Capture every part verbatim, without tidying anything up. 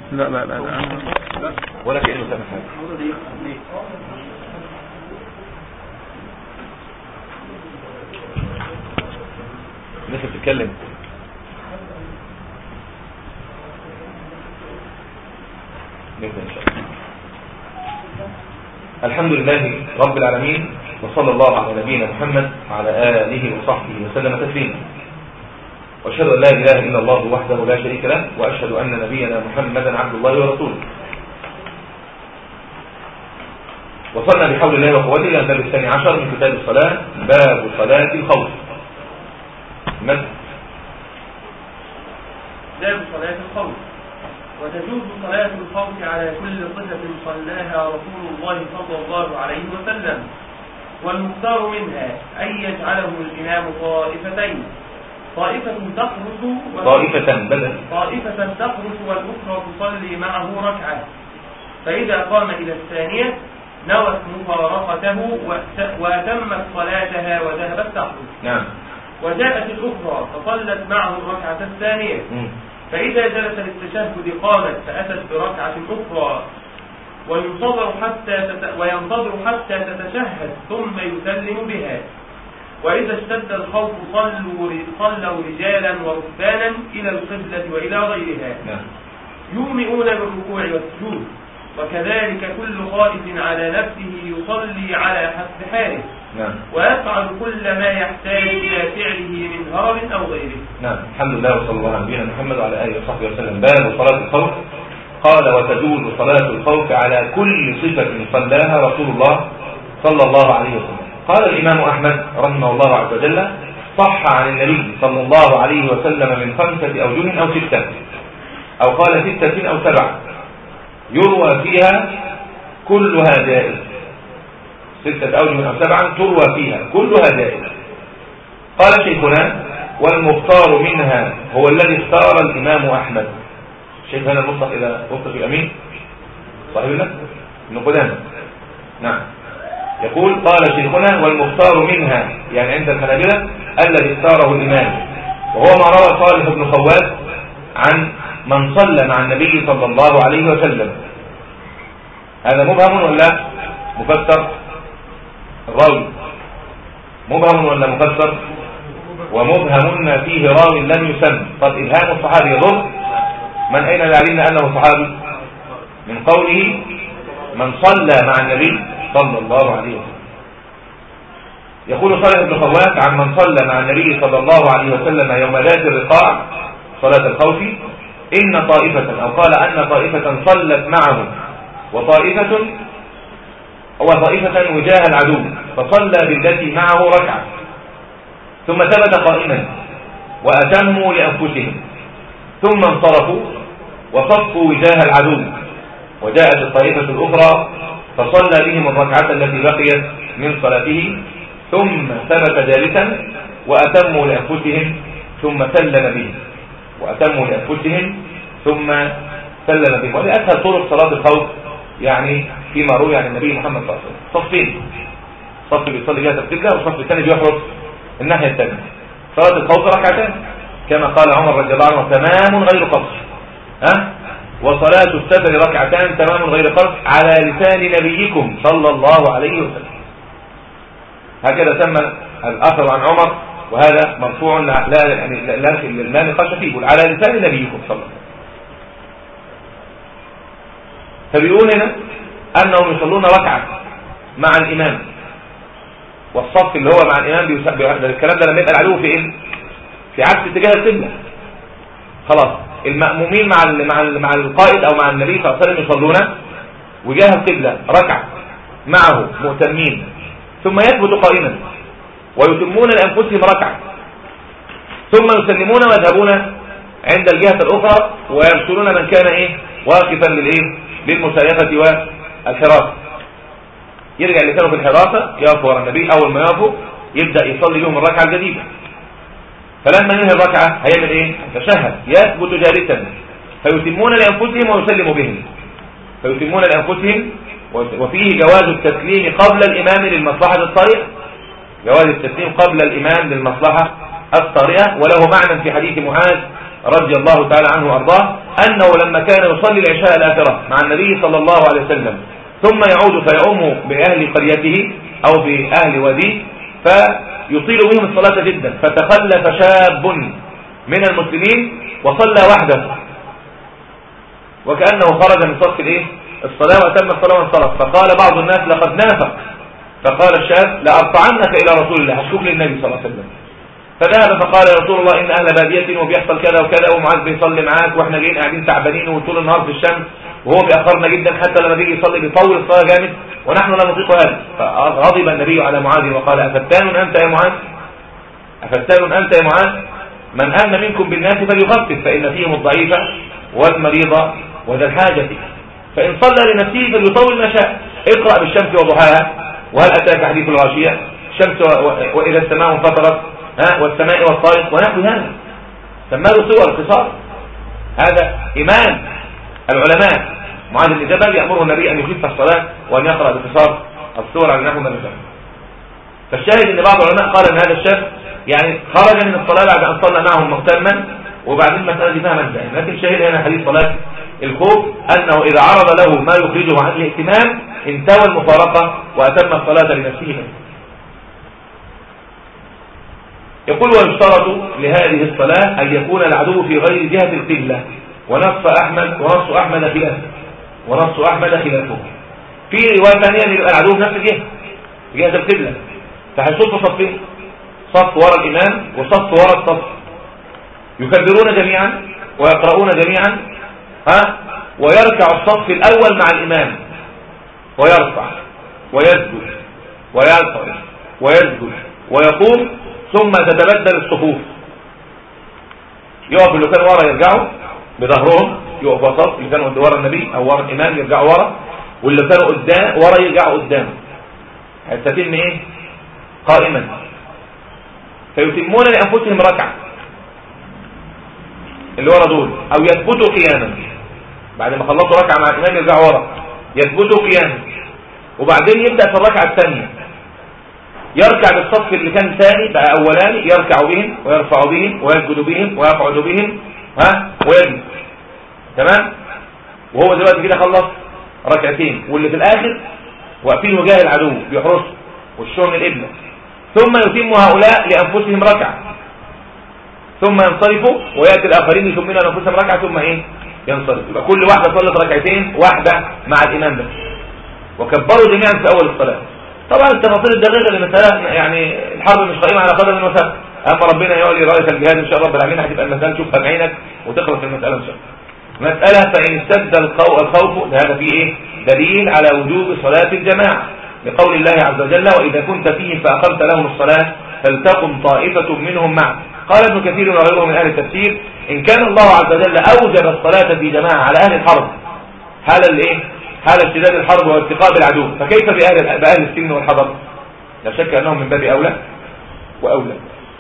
لا لا لا لا, لا. ولا كأنه سامع حاجة. الناس بتتكلم. نبدأ إن شاء الله. الحمد لله رب العالمين، وصلى الله على نبينا محمد وعلى آله وصحبه وسلم تسليما. وأشهد أن لا إله إلا الله وحده لا شريك له، وأشهد أن نبينا محمدا عبد الله ورسوله. وصلنا بحول الله وقوته إلى الباب الثاني عشر من كتاب الصلاة، باب صلاة الخوف. مثل باب صلاة الخوف. وتجوز صلاة الخوف على كل صفة صلاها رسول الله صلى الله عليه وسلم، والمختار منها أن يجعله الإمام طائفتين، طائفة تخرج طائفة بدل طائفة تخرج والأخرى تصلي معه ركعة، فإذا قام إلى الثانية نوت مفارقته وأتمت صلاتها وذهبت تخرج. نعم. وجاءت الأخرى فصلت معه الركعة الثانية، م. فإذا جلس للتشهد قامت فأتت بركعة أخرى وينتظر حتى تت... وينتظر حتى تتشهد ثم يسلم بها. وإذا اشتد الخوف صلوا صلوا رجالا وركبانا إلى القبلة وإلى غيرها، نعم. يومئون بالركوع والسجود، وكذلك كل خائف على نفسه يصلي على حسب حاله، نعم. ويفعل كل ما يحتاج إلى فعله من هرب أو غيره. نعم. الحمد لله وصلى الله على نبينا محمد وعلى آله وصحبه وسلم. باب صلاة الخوف. قال وتجوز صلاة الخوف على كل صفة صلاها رسول الله صلى الله عليه وسلم. قال الإمام أحمد رحمه الله عز وجل: صح عن النبي صلى الله عليه وسلم من خمسة أوجه أو ستة، أو قال ستة أو سبعة، يروى فيها كلها جائز. ستة أوجه أو سبعة تروى فيها كلها جائز. قال شيخنا: والمختار منها هو الذي اختار الإمام أحمد. شيخ هنا المصطفى إذا وصف الأمين صحيح لك ابن قدامة. نعم. يقول: قال شيخنا: والمختار منها، يعني عند الحنابلة الذي اختاره الإمام، وهو ما روى صالح بن خوات عن من صلى مع النبي صلى الله عليه وسلم. هذا مبهم ولا مفسر؟ الراوي مبهم ولا مفسر؟ ومبهم ما فيه راوي لم يسمى. طب إبهام الصحابي يضر؟ من أين يعلمنا أنه صحابي؟ من قوله من صلى مع النبي صلى الله عليه وسلم. يقول صالح بن خوات عن من صلى مع النبي صلى الله عليه وسلم يوم ذات الرقاع صلاة الخوف: إن طائفة، أو قال أن طائفة صلت معه وطائفة وطائفة وجاه العدو، فصلى بالتي معه ركعة، ثم ثبت قائما وأتموا لأنفسهم، ثم انصرفوا وصفوا وجاه العدو، وجاءت الطائفة الأخرى فصلى بهم الركعة التي بقيت من صلاته، ثم ثبت جالسا وأتموا لأنفسهم ثم سلم بهم، وأتموا لأنفسهم ثم سلم بهم. وهذه أسهل طرق صلاة الخوف يعني فيما روي عن النبي محمد صلى الله عليه وسلم. صفين: صف بيصلي جهة القبلة، وصف الثاني بيحرص الناحية الثانية. صلاة الخوف ركعتان كما قال عمر رضي الله عنه: تمام غير قصر. ها؟ وصلاة السفر ركعتان تمام غير قصر على لسان نبيكم صلى الله عليه وسلم. هكذا سمى الأثر عن عمر، وهذا مرفوع لا يعني لا لا نقاش فيه، على لسان نبيكم صلى الله عليه وسلم. فبيقول هنا أنهم يصلون ركعة مع الإمام، والصف اللي هو مع الإمام بيسبح. الكلام ده لما يبقى العدو في إيه؟ في عكس اتجاه القبلة. خلاص المأمومين مع مع مع القائد أو مع النبي صلى الله عليه وسلم يصلون وجاه القبلة ركعة معه مؤتمين، ثم يثبت قائما ويتمون لأنفسهم ركعة، ثم يسلمون ويذهبون عند الجهة الأخرى ويرسلون من كان إيه واقفا للإيه للمسايفة والحراسة. يرجع اللي كانوا في الحراسة يقفوا ورا النبي، أول ما يقفوا يبدأ يصلي لهم الركعة الجديدة. فلما ينهي الركعة هيعمل إيه؟ يتشهد، يثبت جالسا، فيتمون لأنفسهم ويسلموا بهم، فيتمون لأنفسهم. وفيه جواز التسليم قبل الإمام للمصلحة الطارئة، جواز التسليم قبل الإمام للمصلحة الطارئة، وله معنى في حديث معاذ رضي الله تعالى عنه وأرضاه أنه لما كان يصلي العشاء الآخرة مع النبي صلى الله عليه وسلم ثم يعود فيؤم بأهل قريته أو بأهل واديه فيطيل بهم الصلاة جدا، فتخلف شاب من المسلمين وصلى وحده وكأنه خرج من صف الايه الصلاة وتم الصلاة وانصرف. فقال بعض الناس لقد نافق، فقال الشاب لأرفعنك إلى رسول الله، هشكوك للنبي صلى الله عليه وسلم. فذهب فقال يا رسول الله إن أهل بادية وبيحصل كذا وكذا ومعاذ بيصلي معاك واحنا جايين قاعدين تعبانين وطول النهار في الشمس وهو بيأخرنا جدا حتى لما بيجي يصلي بيطول الصلاة جامد ونحن لا نطيق هذا. فغضب النبي على معاذ وقال أفتان أنت يا معاذ أفتان أنت يا معاذ من آمن منكم بالناس فليخفف فإن فيهم الضعيف والمريض وذا الحاجة، فإن صلى لنفسه فليطول ما شاء. اقرأ بالشمس وضحاها وهل أتاك حديث الغاشية الشمس وإذا السماء انفطرت والسماء والطارق ونحو هذا سماه سور القصار. هذا إيمان العلماء. معاذ بن جبل يأمره النبي أن يخف الصلاة وأن يقرأ بقصار السور على نحو ما نزل. فالشاهد أن بعض العلماء قال أن هذا الشاب يعني خرج من الصلاة بعد أن صلى معهم مهتما وبعدين المسألة دي فيها مجزئين، لكن شاهد هنا حديث صلاة الخوف أنه إذا عرض له ما يخرجه عن الاهتمام انتوى المفارقة وأتم الصلاة لنفسه. يقول ويشترط لهذه الصلاة أن يكون العدو في غير جهة القبلة، ونص أحمد ونص أحمد خلافه ونص أحمد خلافه. في رواية ثانية أن يبقى العدو في نفس الجهة جهة القبلة، فهيصفوا صفين، صف وراء الإمام وصف وراء الصف، يكبرون جميعا ويقرؤون جميعا ها ويركع الصف الأول مع الإمام ويرفع ويسجد ويرفع ويسجد ويقوم ثم تتبدل الصفوف. يقف اللي كان ورا يرجعوا بظهرهم، يقف وسط اللي كانوا ورا النبي أو ورا الإمام يرجعوا ورا، واللي كانوا قدام ورا يرجعوا قدام، هتتم إيه قائما. فيتمون لأنفسهم ركعة اللي ورا دول، أو يثبتوا قياما بعد ما خلصوا ركعة مع الإمام يرجعوا ورا يثبتوا قياما، وبعدين يبدأ في الركعة الثانية يركع بالصف اللي كان ثاني بقى أولاني، يركع بهم ويرفع بهم ويسجد بهم ويقعد بهم ها ويجلس تمام. وهو دلوقتي كده خلص ركعتين، واللي في الآخر واقفين وجاه العدو بيحرسوا وشهم القبلة، ثم يتم هؤلاء لأنفسهم ركعة ثم ينصرفوا ويأتي الآخرين يتمون لأنفسهم ركعة ثم إيه ينصرف. يبقى كل واحدة صلت ركعتين، واحدة مع الإمام بس، وكبروا جميعا في أول الصلاة. طبعا التفاصيل الدقيقة للمسألة يعني الحرب مش قائمة على قدر المسألة، أما ربنا يولي رأيك الجهاد إن شاء الله رب العالمين هتبقى المسألة تشوفها بعينك وتخلص المسألة إن شاء الله. مسألة فإن اشتد الخوف، هذا فيه إيه دليل على وجوب صلاة الجماعة لقول الله عز وجل وإذا كنت فيهم فأقمت لهم الصلاة فلتقم طائفة منهم معك. قال ابن كثير وغيره من أهل التفسير إن كان الله عز وجل أوجب الصلاة في جماعة على أهل الحرب حال الإيه حال اشتداد الحرب وارتقاب العدو، فكيف بأهل, بأهل السن والحضر؟ لا شك أنهم من باب أولى وأولى.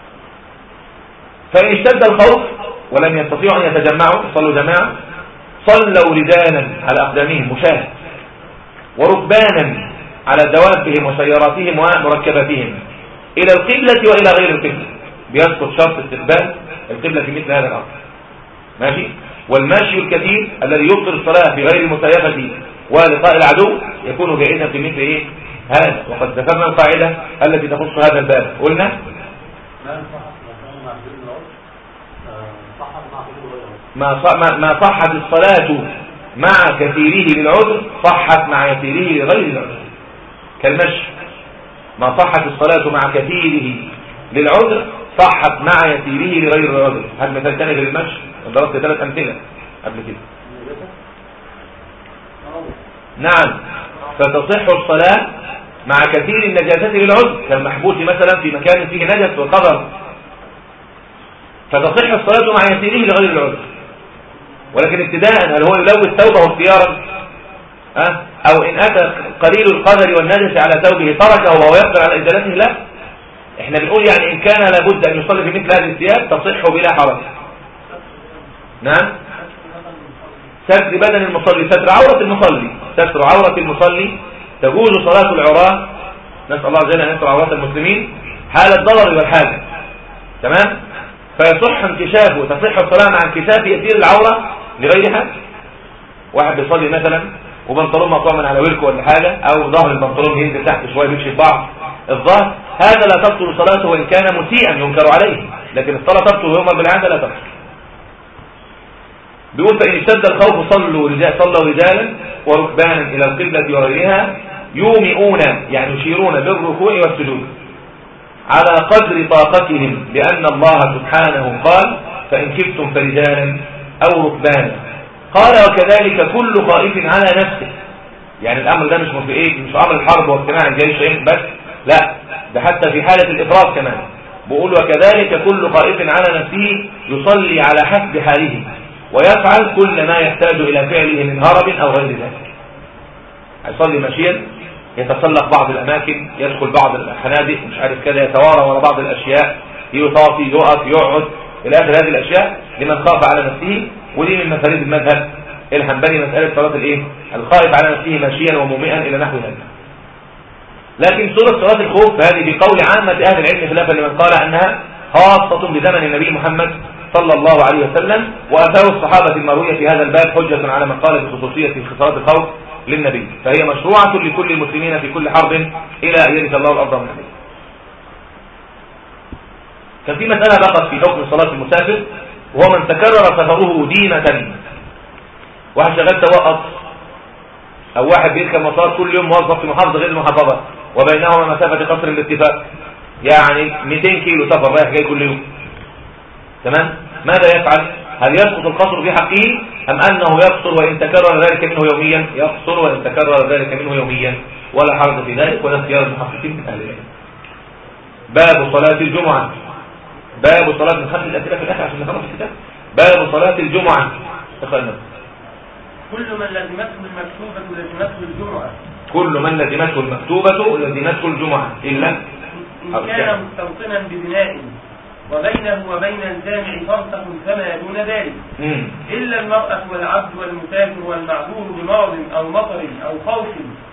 فإن اشتد الخوف ولم يستطيعوا أن يتجمعوا صلوا جماعة صلوا رجالا على أقدامهم مشاة وركبانا على دوابهم وسياراتهم ومركباتهم إلى القبلة وإلى غير القبلة، بيسقط شرط استقبال القبلة في مثل هذا الأمر ماشي. والماشي الكثير الذي يبطل الصلاة في غير المسايفة ولقاء العدو يكون جائزا في مثل إيه هذا. وقد ذكرنا القاعدة التي تخص هذا الباب، قلنا ما ما صحت الصلاة مع كثيره للعذر صحت مع يسيره لغير العذر، كالمشي ما صحت الصلاة مع كثيره للعذر صحت مع يسيره لغير العذر. هذا مثال ثاني للمشي، ضربت ثلاث أمثلة قبل كده. نعم، فتصح الصلاة مع كثير النجاسات للعذر كالمحبوس مثلا في مكان فيه نجس وقدر، فتصح الصلاة مع يسيره لغير العذر. ولكن ابتداء هل هو يلوث ثوبه اختيارا أه؟ أو إن أتى قليل القدر والنجس على ثوبه تركه وهو يقدر على إزالته؟ لا، احنا بنقول يعني إن كان لابد أن يصلي في مثل هذه الثياب تصح بلا حرج. نعم، ستر بدن المصلي، ستر عورة المصلي، ستر عورة المصلي تجوز صلاة العراة، نسأل الله عز وجل أن يستر عورات المسلمين حال الضرر والحاجة تمام. فيصح انكشافه، تصح الصلاة مع انكشاف يسير العورة لغيرها. واحد بيصلي مثلا وبنطلون مقطوع من على ويلكو ولا حاجة، او ظهر البنطلون ينزل تحت شوية بيمشي بعض الظهر، هذا لا تبطل صلاته وان كان مسيئا ينكر عليه، لكن الصلاة تبطل ويؤمر بالعادة لا تبطل. بيقول فإن اشتد الخوف صلوا رجال صلوا رجالا وركبانا إلى القبلة وغيرها يومئون، يعني يشيرون بالركوع والسجود على قدر طاقتهم، لأن الله سبحانه قال فإن كفتم فرجالا أو ركبانا. قال وكذلك كل خائف على نفسه، يعني الأمر ده مش في إيه، مش أمر الحرب واجتماع الجيش بس، لا ده حتى في حالة الإفراط كمان. بقول وكذلك كل خائف على نفسه يصلي على حسب حاله ويفعل كل ما يحتاج إلى فعله من هرب أو غير ذلك. يصلي ماشيا، يتسلق بعض الأماكن، يدخل بعض الحنادق، مش عارف كده، يتوارى وراء بعض الأشياء، يطافي يقف يقعد إلى آخر هذه الأشياء لمن خاف على نفسه. ودي من مفاريد المذهب الحنبلي، مسألة صلاة الإيه؟ الخائف على نفسه ماشيا ومومئا إلى نحو ذلك. لكن سورة صلاة الخوف هذه بقول عامة أهل العلم خلافا لمن قال أنها خاصة بزمن النبي محمد صلى الله عليه وسلم، وأثار الصحابة المروية في هذا الباب حجة على من قال بخصوصية صلاة الخوف للنبي، فهي مشروعة لكل المسلمين في كل حرب إلى أن يرث الله الأرض من النبي. كان في مسألة بقت في حكم صلاة المسافر، وهو من تكرر سفره ديمة. واحد شغال سواق أو واحد بيركب مطار كل يوم موظف في محافظة غير المحافظة وبينهما مسافة قصر باتفاق، يعني مئتين كيلو سفر رايح جاي كل يوم، تمام؟ ماذا يفعل؟ هل يسقط القصر في حقه أم أنه يقصر وإن تكرر ذلك منه يوميا؟ يقصر وإن تكرر ذلك منه يوميا ولا حرج في ذلك، ولا اختيار المحققين من أهل العلم. باب صلاة الجمعة. باب صلاة من خمس الأسئلة في الآخر عشان نخلص الكتاب. باب صلاة الجمعة. تخيلنا كل من لزمته المكتوبة لزمته الجمعة. كل من لزمته المكتوبة لزمته الجمعة إلا إن كان مستوطنا ببناء وبينه وبين الجامع فرسخ فما دون ذلك، مم. إلا المرأة والعبد والمسافر والمعذور بمرض أو مطر أو خوف،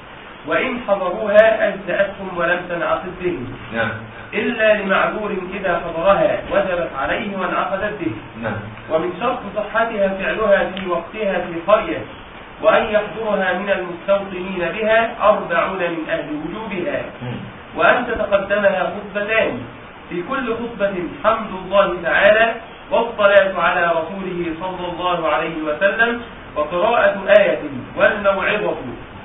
وإن حضروها أجزأتهم ولم تنعقد به، نعم. إلا لمعذور إذا حضرها وجبت عليه وانعقدت به، نعم. ومن شرط صحتها فعلها في وقتها في قرية، وأن يحضرها من المستوطنين بها أربعون من أهل وجوبها، مم. وأن تتقدمها خطبتان، في كل خطبة حمد الله تعالى والصلاة على رسوله صلى الله عليه وسلم وقراءة آية والموعظة،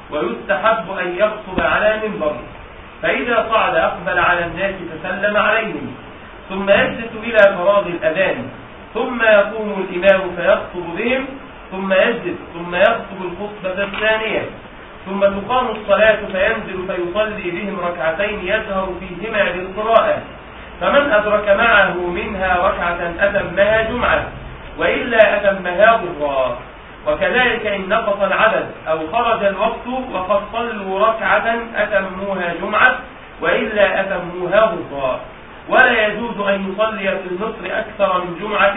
ويستحب أن يخطب على منبر، فإذا صعد أقبل على الناس فسلم عليهم، ثم يجلس إلى فراغ الأذان، ثم يقوم الإمام فيخطب بهم، ثم يجلس، ثم يخطب الخطبة الثانية، ثم تقام الصلاة فينزل فيصلي بهم ركعتين يجهر فيهما بالقراءة، فمن أدرك معه منها ركعة أتمها جمعة، وإلا أتمها ظهرا. وكذلك إن نقص العدد أو خرج الوقت وقد صلوا ركعة أتموها جمعة، وإلا أتموها ظهرا. ولا يجوز أن يصلي في المصر أكثر من جمعة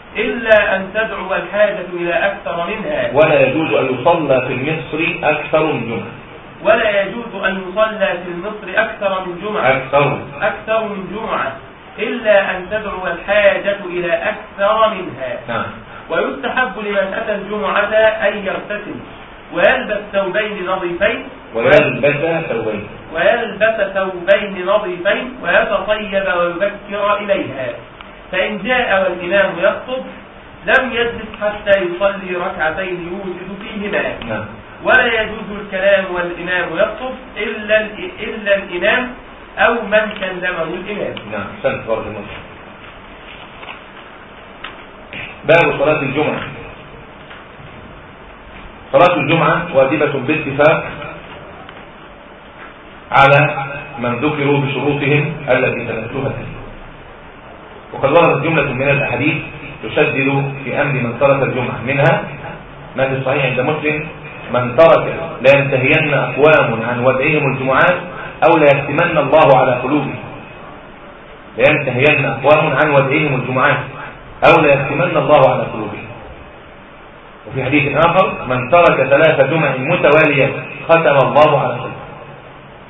إلا أن تدعو الحاجة إلى أكثر منها. ولا يجوز أن يصلى في المصر أكثر من جمعة. ولا يجوز أن يصلى في المصر أكثر من جمعة أكثر أكثر من جمعة إلا أن تدعو الحاجة إلى أكثر منها. نعم. ويستحب لمن أتى الجمعة أن يغتسل ويلبس ثوبين نظيفين ويلبس ثوبين ويلبس ثوبين نظيفين ويتطيب ويبكر إليها، فإن جاء والإمام يخطب لم يجلس حتى يصلي ركعتين يوجد فيهما. نعم. ولا يجوز الكلام والإمام يخطب إلا إلا الإمام أو من كلمه الإمام. نعم. سنة بارك الله. باب صلاة الجمعة. صلاة الجمعة واجبة باتفاق على من ذكروا بشروطهم التي تنتهى فيه، وقد وردت جملة من الأحاديث تشدد في أمر من ترك الجمعة، منها ما في الصحيح عند مسلم: من ترك لا ينتهين أقوام عن ودعهم الجمعات أو لا يختمن الله على قلوبهم. لا ينتهين أقوام عن ودعهم الجمعات أو لا يختمن الله على قلوبهم. وفي حديث آخر: من ترك ثلاث جمع متوالية ختم الله على قلوبه.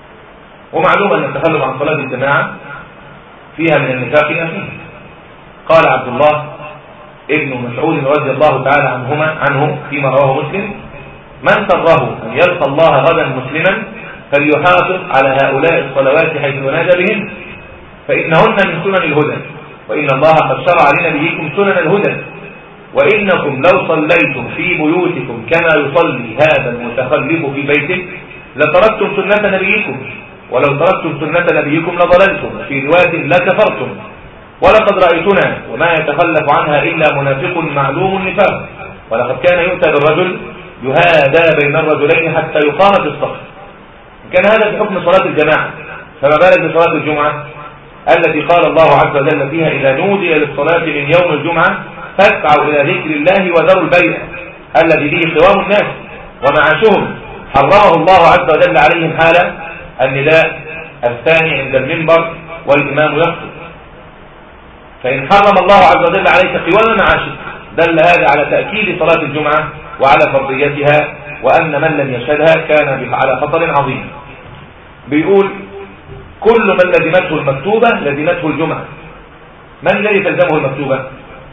ومعلوم أن التخلف عن صلاة الجماعة فيها من النفاق فيه. قال عبد الله ابن مسعود رضي الله تعالى عنهما عنه فيما رواه مسلم: من سره أن يلقى الله غدا مسلما فليحافظ على هؤلاء الصلوات حيث ينادى بهن، فإنهن من سنن الهدى، وإن الله قد شرع لنبيكم سنن الهدى، وإنكم لو صليتم في بيوتكم كما يصلي هذا المتخلف في بيته لتركتم سنة نبيكم، ولو تركتم سنة نبيكم لضللتم، في رواية لكفرتم، ولقد رأيتنا وما يتخلف عنها إلا منافق معلوم النفاق، ولقد كان يؤتى بالرجل يهادى بين الرجلين حتى يقام في الصف. كان هذا في حكم صلاة الجماعة، فما بالك بصلاة الجمعة التي قال الله عز وجل فيها: إذا نودي للصلاة من يوم الجمعة فاسعوا إلى ذكر الله وذروا البيع الذي به قوام الناس ومعاشهم، حرمه الله عز وجل عليهم حال النداء الثاني عند المنبر والإمام يخطب. فإن حرم الله عز وجل عليك قوام معاشك دل هذا على تأكيد صلاة الجمعة وعلى فرضيتها، وأن من لم يشهدها كان على خطر عظيم. بيقول: كل من لزمته المكتوبة لزمته الجمعة. من الذي تلزمه المكتوبة؟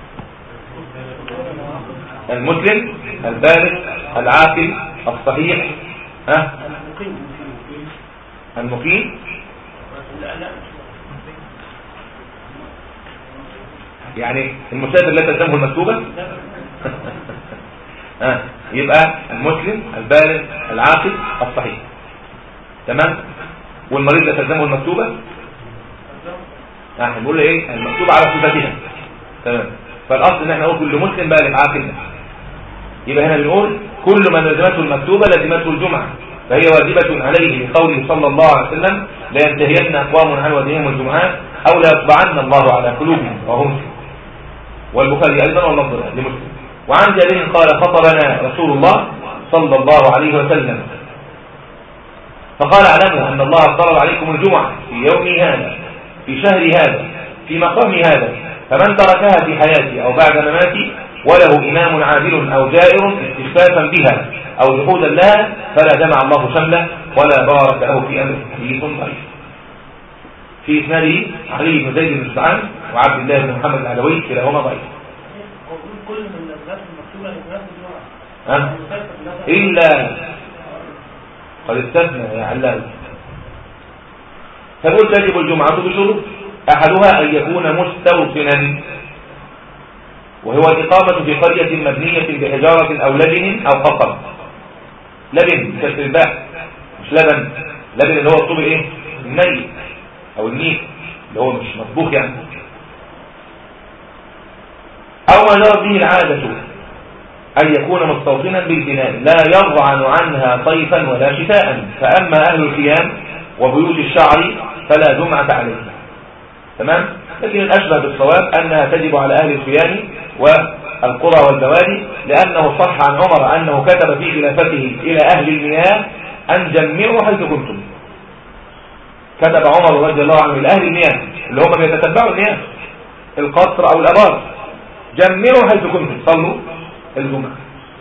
المسلم البالغ العاقل الصحيح، ها؟ المقيم يعني المسافر لا تلزمه المكتوبة. ها يبقى المسلم البالغ العاقل الصحيح، تمام. والمريض لا تلزمه المكتوبة، احنا بنقول ايه؟ المكتوبة على صفتها، تمام. فالاصل ان احنا نقول كل مسلم بالغ عاقل. يبقى هنا بنقول كل من لزمته المكتوبة لزمته الجمعة، فهي واجبة عليه لقوله صلى الله عليه وسلم: لا ينتهين اقوام عن وديهم الجمعات او لا يطبعن الله على قلوبهم، وهو مسلم. والبخاري ايضا واللفظ لمسلم. وعن جابر قال: خطبنا رسول الله صلى الله عليه وسلم فقال: اعلموا ان الله افترض عليكم الجمعة في يوم هذا في شهر هذا في مقام هذا، فمن تركها في حياتي او بعد مماتي وله إمام عادل أو جائر استخفافا بها أو جحودا لها فلا جمع الله شمله ولا بارك له في أمره. حديث ضعيف. في إسناده علي بن زيد بن سعد وعبد الله بن محمد العلوي كلاهما ضعيف. كل من الناس المكتوبة للناس الجمعة إلا قد استثنى يا علام. فقل تجب الجمعة بشروط، أحدها أن يكون مستوطنا، وهو الإقامة في قرية مبنية بحجارة أو لبن أو حطب. لبن بكسر الباء، مش لبن. لبن اللي هو الطوب الايه؟ الني أو النيك اللي هو مش مطبوخ يعني. أو ما جرت به العادة أن يكون مستوطنا بالبناء لا يضعن عنها صيفا ولا شتاء، فأما أهل الخيام وبيوت الشعر فلا جمعة عليها، تمام. لكن الأشبه بالصواب أنها تجب على أهل الخيام والقرى والبوادي، لأنه صح عن عمر أنه كتب في خلافته إلى أهل المياه أن جمعوا حيث كنتم. كتب عمر رضي الله عنه إلى أهل المياه اللي هم بيتتبعوا المياه القصر أو الأبار: جمعوا حيث كنتم، صلوا الجمعة.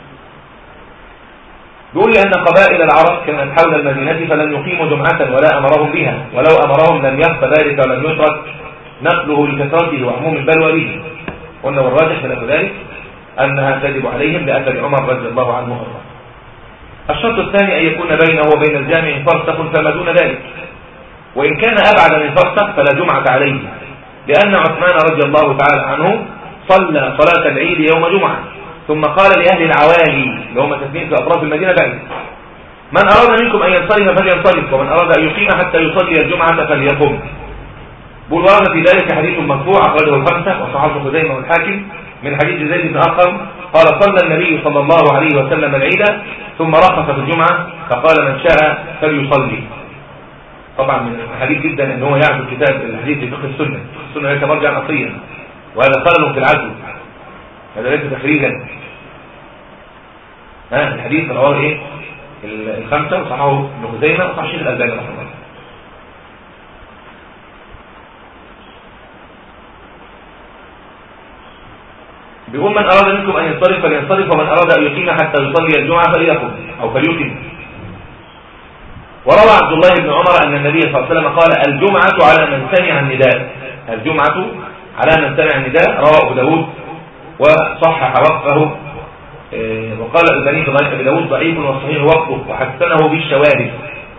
بيقول لأن قبائل العرب كانت حول المدينة فلم يقيموا جمعة ولا أمرهم بها، ولو أمرهم لم يخف ذلك ولم يترك نقله لكثرته وعموم البلوى به. قلنا والراجح خلاف ذلك أنها تجب عليهم لأثر عمر رضي الله عنه وارضاه. الشرط الثاني أن يكون بينه وبين الجامع فرسخ فما دون ذلك، وإن كان أبعد من فرسخ فلا جمعة عليه، لأن عثمان رضي الله تعالى عنه صلى صلاة العيد يوم جمعة ثم قال لأهل العوالي اللي هم تسنين في أطراف المدينة بعيد: من أراد منكم أن ينصرف فلينصرف، ومن أراد أن يقيم حتى يصلي الجمعة فليقم. بل ورد في ذلك حديث مرفوع أخرجه الخمسة وصححه خزيمة والحاكم من حديث زيد بن أرقم قال: صلى النبي صلى الله عليه وسلم العيد ثم رخص في الجمعة فقال: من شاء فليصلي. طبعا من الحديث جدا ان هو يعزو كتاب الحديث في فقه السنة. السنة ليس مرجعا أصيلا، وهذا خلل في العزو، هذا ليس تخريجا. ها الحديث رواه ايه الخمسة وصححه ابن خزيمة وصححه الشيخ الألباني رحمه الله. بيقول: من أراد منكم أن ينصرف فلينصرف، ومن أراد أن يقيم حتى يصلي الجمعة فليقم أو فليقم. وروى عبد الله بن عمر أن النبي صلى الله عليه وسلم قال: الجمعة على من سمع النداء. الجمعة على من سمع النداء رواه أبو داود وصحح وقفه. وقال الألباني في ضعيف أبي داود ضعيف والصحيح وقفه وحسنه بالشواهد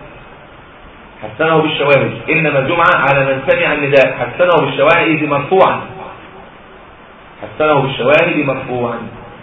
حسنه بالشواهد إنما الجمعة على من سمع النداء. حسنه بالشواهد مرفوعا حسنه بالشواهد مرفوعا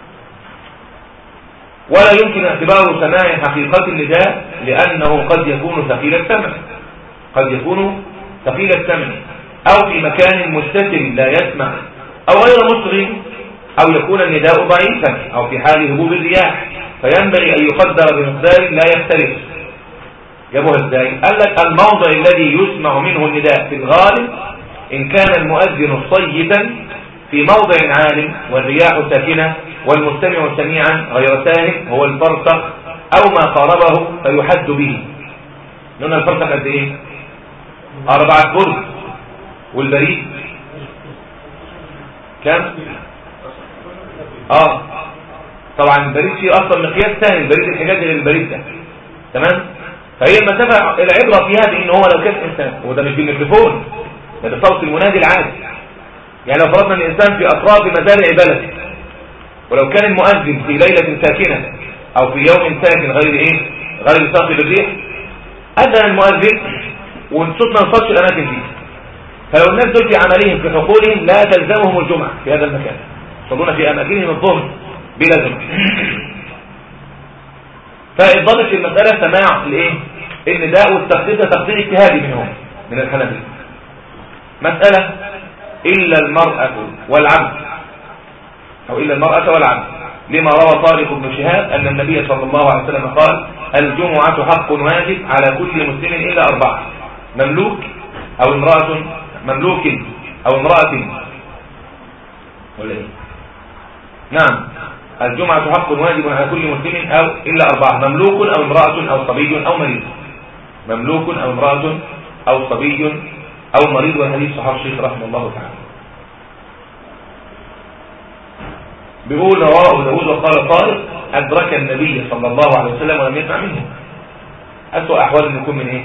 ولا يمكن اعتبار سماع حقيقة النداء لأنه قد يكون ثقيل السمع قد يكون ثقيل السمع أو في مكان مستتر لا يسمع أو غير مصغي أو يكون النداء ضعيفا أو في حال هبوب الرياح فينبغي أن يقدر بمقدار لا يختلف. جابوها ازاي؟ قال لك الموضع الذي يسمع منه النداء في الغالب إن كان المؤذن صيتا في موضع عال والرياح ساكنة والمستمع سميعا غير ساهل هو الفرسخ أو ما قاربه فيحد به. لأن الفرسخ قد إيه؟ أربعة برد. والبريد كم؟ آه طبعا البريد فيه أصلا مقياس ثاني البريد الحجازي غير البريد ده تمام. فهي المسافة العبرة فيها بإن هو لو كان إنسان وده مش بالميكروفون ده بصوت المنادي العادي. يعني لو فرضنا الإنسان في أطراف مزارع بلد ولو كان المؤذن في ليلة ساكنة أو في يوم ساكن غير إيه غير صاخب الريح أذن المؤذن والصوت ما يوصلش الأماكن دي فلو الناس دول في عملهم في حقولهم لا تلزمهم الجمعة في هذا المكان يصلون في أماكنهم الظهر بلا جمعة. فالضابط في المسألة سماع الايه النداء والتقدير ده تقدير اجتهادي منهم من الحنابلة. مسألة إلا المرأة والعبد أو إلا المرأة والعبد لما روى طارق بن شهاب أن النبي صلى الله عليه وسلم قال الجمعة حق واجب على كل مسلم إلا أربعة مملوك أو امرأة مملوك أو امرأة ولا إيه؟ نعم الجمعة حق واجب على كل مسلم أو إلا أربعة مملوك أو امرأة أو صبي أو مريض مملوك أو امرأة أو صبي أو مريض. والحديث صحيح الشيخ رحمه الله تعالى. بيقول رواه أبو داود وقال طارق أدرك النبي صلى الله عليه وسلم ولم يسمع منه. أسوأ أحوال أن يكون من إيه؟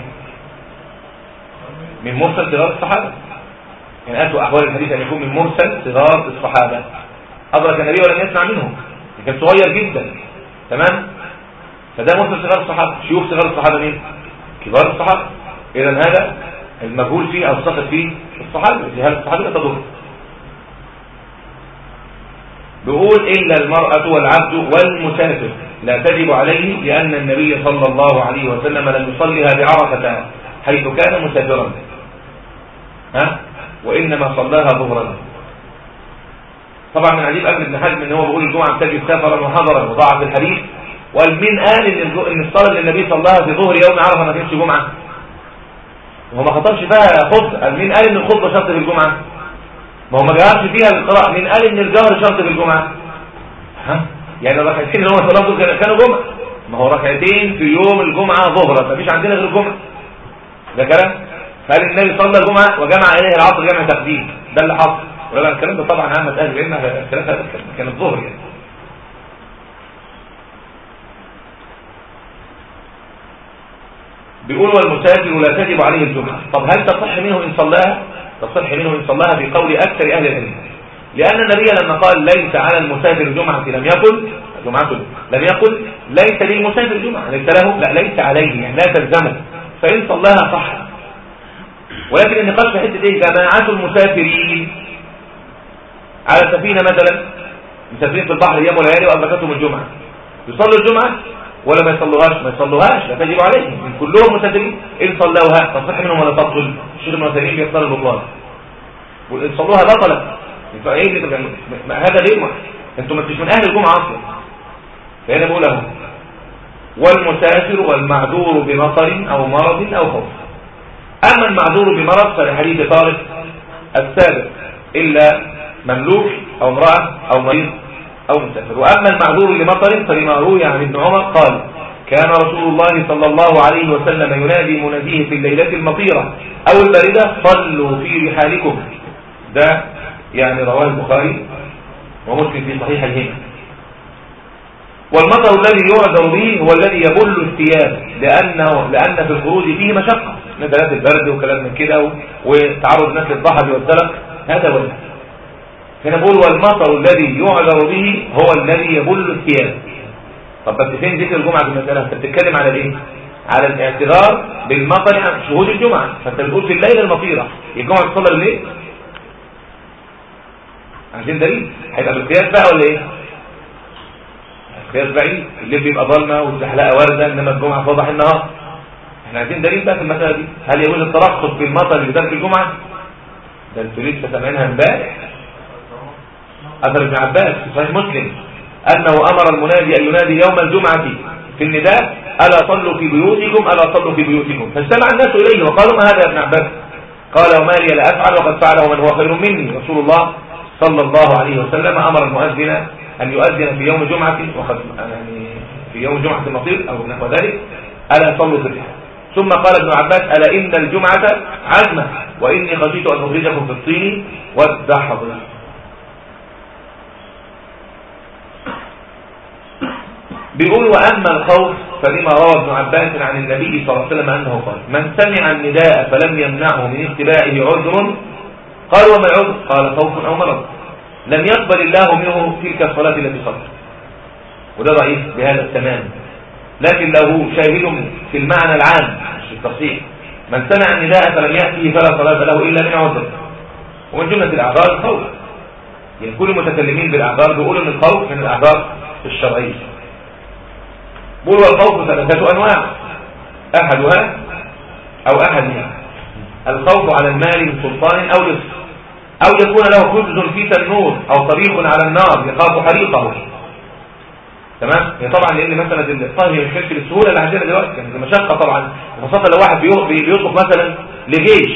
من مرسل صغار الصحابة. يعني أسوأ أحوال الحديث أن يكون من مرسل صغار الصحابة. أدرك النبي ولم يسمع منه كان صغير جدا تمام. فده مرسل صغار الصحابة. شيوخ صغار الصحابة مين؟ كبار الصحابة. إذا هذا المجهول فيه أو السقط فيه الصحابة جهال الصحابة لا تضر. بيقول إلا المرأة والعبد والمسافر لا تجب عليه لأن النبي صلى الله عليه وسلم لم يصليها بعرفة حيث كان مسافرا ها وإنما صلاها ظهرا. طبعا من عجيب أبن ابن حزم إن هو بيقول الجمعة تجب سفرا وحضرا وضاعف الحديث. والمين قال إن الصلاة اللي النبي صلاها في ظهر يوم عرفة ما كانش جمعة وهو ما خطبش فيها خطبة. قال مين قال إن الخطبة شرط في الجمعة؟ ما هو ما جهرش فيها القراءة. مين قال إن الجهر شرط في الجمعة؟ ها يعني الركعتين اللي هم صلاهم كانوا جمعة. ما هو ركعتين في يوم الجمعة ظهرا ما فيش عندنا غير الجمعة ده كلام. فقال النبي صلى الجمعة وجمع إليه العصر جمع تقديم ده اللي حصل. ولما الكلام ده طبعا عامة أهل العلم الكلام هذا كان الظهر يعني. بيقول والمسافر لا تجب عليه الجمعة. طب هل تصح منه إن صلاها؟ تصح منه إن صلاها في قول أكثر أهل العلم لأن النبي لما قال ليس على المسافر جمعة لم يقل جمعة لم يقل ليس للمسافر جمعة ليس له لا ليس عليه يعني لا تلزمه فإن صلاها صح. ولكن النقاش في حتة إيه جماعة المسافرين على سفينة مثلا مسافرين في البحر أيام وليالي وأدركتهم الجمعة يصلوا الجمعة ولا ما يصلوهاش؟ ما يصلوهاش لا تجب عليهم من كلهم مسافرين. إن صلوها تصح منهم ولا تبطل؟ الشيخ ابن عثيمين بيختار البطلان وإن صلوها بطلت. ايه اللي هذا غير انتم مش من اهل الجمعه اصلا. فهنا بقول لهم والمسافر والمعذور بمطر او مرض او خوف. اما المعذور بمرض فلحديث طارق السابق الا مملوك او امراه او مريض او مسافر. واما المعذور لمطر فلما روي عن ابن عمر قال كان رسول الله صلى الله عليه وسلم ينادي مناديه في الليله المطيره او البارده صلوا في رحالكم. ده يعني رواه البخاري ومسلم في صحيحيهما. والمطر الذي يعذر به هو الذي يبل الثياب لأنه لأن في الخروج فيه مشقة نزلات البرد وكلام من كده وتعرض الناس للضحى والزلق هذا ولا هنا بقول والمطر الذي يعذر به هو الذي يبل الثياب. طب بس فين ذكر الجمعة في المسألة؟ انت بتتكلم على ايه؟ على الاعتذار بالمطر عن شهود الجمعة، فانت بتقول في الليلة المطيرة الجمعة تصلى بالليل؟ عشان دليل هيبقى بالقياس بقى ولا ايه؟ القياس بعيد، الليل بيبقى ظلمة والزحلقة واردة، انما الجمعة واضح النهار. احنا عايزين دليل بقى في المسألة دي. هل يجوز الترخص بالمطر لترك الجمعة؟ ده انتوا لسه سامعينها امبارح. أثر ابن عباس في صحيح مسلم أنه أمر المنادي أن ينادي يوم الجمعة في النداء ألا صلوا في بيوتكم ألا صلوا في بيوتكم، فاجتمع الناس إليه وقالوا ما هذا يا ابن عباس؟ قال وما لي لا أفعل وقد فعله من هو خير مني. رسول الله صلى الله عليه وسلم أمر المؤذن أن يؤذن في يوم جمعة وقد يعني في يوم جمعة المطير أو نحو ذلك ألا صلوا في الرحال. ثم قال ابن عباس ألا إن الجمعة عزمة وإني خشيت أن أخرجكم في الطين والدحض. بيقول وأما الخوف فلما روى ابن عباس عن النبي صلى الله عليه وسلم أنه قال من سمع النداء فلم يمنعه من اتباعه عذر. قال وما العذر؟ قال خوف أو مرض لم يقبل الله منه تلك الصلاة التي صلى. وده ضعيف بهذا التمام، لكن له شاهد في المعنى العام مش التصحيح. من سمع النداء فلم يأتيه فلا صلاة له إلا من عذر. ومن جملة الأعذار الخوف، يعني كل المتكلمين بالأعذار بيقولوا أن الخوف من الأعذار الشرعية. بقول والخوف ثلاثة أنواع، أحدها أو أحدها الخوف على المال من سلطان أو لص، أو يكون له خبز في تنور أو طريق على النار يخاف حريقه. تمام؟ هي طبعا لأن مثلا الطهي مش مشكلة بالسهولة اللي عندنا دلوقتي، كانت المشقة طبعا، وخاصة لو واحد بيطلب مثلا لجيش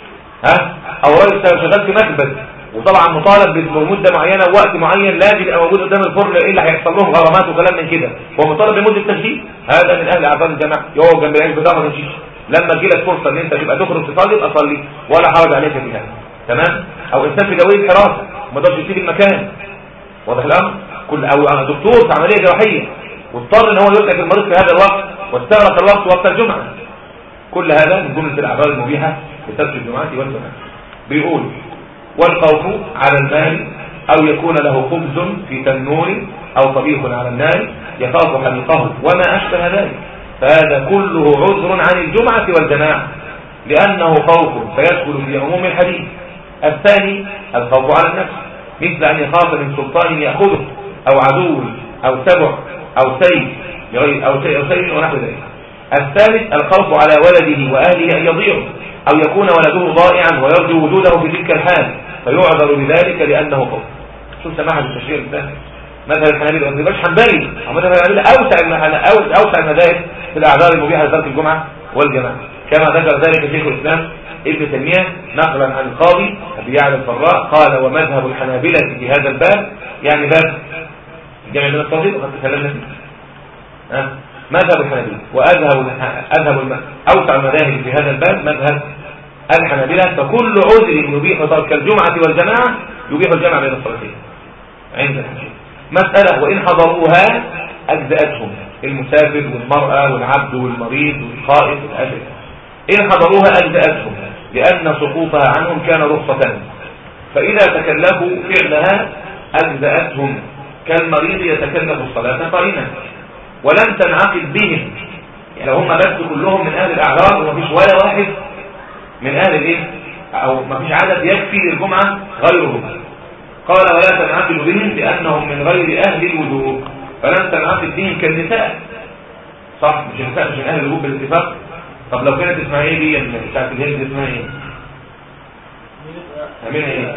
ها أو راجل شغال في مخبز وطبعا مطالب بمده معينه ووقت معين لازم يبقى موجود قدام الفرن ايه اللي هيحصل لهم غرامات وكلام من كده، هو مطالب بمده تشغيل. هذا من اهل اعذار الجماعه، يقعد جنب العيش بتاعه ما تمشيش، لما تجيلك فرصه ان انت تبقى تخرج تصلي اصلي ولا حرج عليك في هذا. تمام؟ او انسان في جويه حراسه ما تقدرش تسيب المكان، واضح الامر؟ كل او دكتور في عمليه جراحيه واضطر ان هو يترك المريض في هذا الوقت واستغرق الوقت وقت الجمعه، كل هذا من جمله الاعذار المبيحه لترك الجمعه والجمعه. بيقول والخوف على المال أو يكون له خبز في تنور أو طبيخ على النار يخاف حريقه وما أشبه ذلك، فهذا كله عذر عن الجمعة والجماعة لأنه خوف فيدخل في عموم الحديث. الثاني الخوف على النفس، مثل أن يخاف من سلطان يأخذه أو عدو أو سبع أو سيف أو سيف ونحو ذلك. الثالث الخوف على ولده وأهله أن يضيعوا أو يكون ولده ضائعا ويرجو وجوده في تلك الحال فيعذر بذلك لأنه خوف. شو سماحة التشريع ده؟ مذهب الحنابلة ما يبقاش حنبلي، أو مذهب الحنابلة أوسع أوسع المذاهب في الأعذار المبيحة لترك الجمعة والجماعة، كما ذكر ذلك شيخ الإسلام ابن تيمية نقلا عن القاضي أبي يعلى الفراء قال ومذهب الحنابلة في هذا الباب، يعني باب جمع من التوضيح وقد تكلمنا فيه. ها مذهب الحنابلة وأذهب أذهب أوسع المذاهب في هذا الباب مذهب الحنابلة، فكل عذر يبيح ترك الجمعة والجماعة يبيح الجمع بين الصلاتين عند الحنابلة. مسألة وإن حضروها أجزأتهم، المسافر والمرأة والعبد والمريض والخائف والأجل إن حضروها أجزأتهم لأن سقوطها عنهم كان رخصة، فإذا تكلفوا فعلها أجزأتهم كالمريض يتكلف الصلاة قائما ولم تنعقد بهم، يعني هم بس كلهم من أهل الأعذار ومفيش ولا واحد من أهل الإيه أو مفيش عدد يكفي للجمعة غيرهم. قال ولا تنعقد بهم لأنهم من غير أهل الوجوب، فلم تنعقد بهم كالنساء، صح؟ مش النساء مش من أهل الوجوب بالاتفاق. طب لو كانت اسمها ايه دي بتاعت الهند اسمها ايه؟ أمينة ايه؟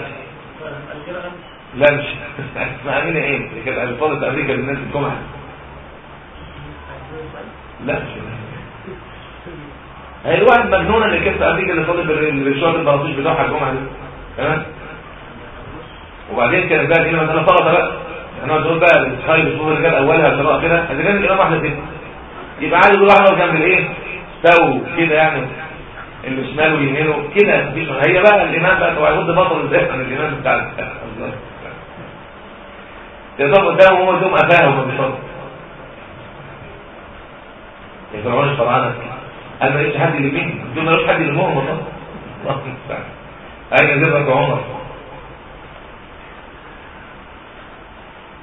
لا مش اسمها أمينة ايه؟ كانت أبي طالب في أمريكا للناس الجمعة. لا مش هي الواحد مجنونة اللي كانت في أمريكا اللي طالب الرشوات البراطيش بتوعها الجمعة دي. تمام؟ وبعدين كانت بقى هنا مثلا فرطة بقى احنا نقول بقى الخير بصوت الرجال أولها وشراء كده، إذا كان الإمام واحدة ست يبقى عادي كل واحد جنب الإيه؟ سو كده يعني اللي شماله ويمينه كده مفيش. هي بقى الإمام بقى هو هيغض بطل ازاي عن الإمام بتاع الله يضرب قدامه وهو يدوم قفاه وما بيصلي. يا فرعون الفراعنة قال ما لقيتش حد يلمني، دول ما لقوش حد يلمهم والله. الله المستعان. أين ذبك عمر؟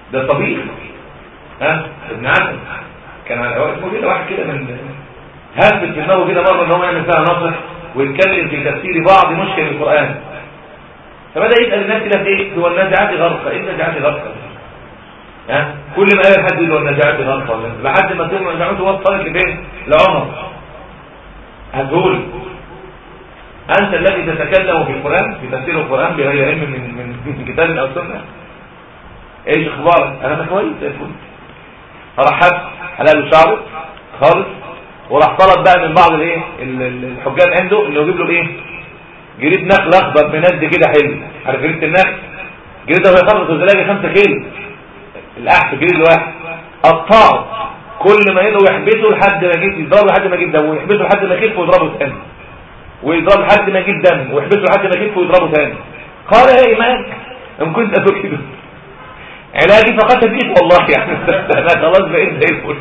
ده طبيعي. ها ابن عسل كان على اسمه كده واحد كده من هبت في دماغه كده مره ان هو يعمل فيها نصح ويتكلم في تفسير بعض مشكل القران، فبدا يسال الناس كده في ايه هو النازعات غرقا، ايه النازعات غرقا؟ ها كل ما قال حد يقول له النازعات غرقا لحد ما تم النازعات وصلت لفين؟ لعمر. هتقول انت الذي تتكلم في القران في تفسير القران بغير علم من من كتاب او سنه، ايش اخبارك؟ انا كويس يا فندم. فرحت حلال شعره خالص وراح طلب بقى من بعض الايه الحجاج عنده انه يجيب له ايه جريد نخل اخضر بند كده حلو. عارف جريد النخل؟ جريد ده بيخلص الزلاجه خمسة كيلو الاحف جريد الواحد، قطعه كل ما ينه يحبسه لحد ما يجيب يضربه لحد ما يجيب دم، ويحبسه لحد ما يكفه ويضربه ثاني، ويضرب لحد ما يجيب دم، ويحبسه لحد ما يكفه ويضربه ثاني. قال يا امام ان كنت اتركه علاجي فقط فيك والله يعني انا خلاص بقيت زي الفل.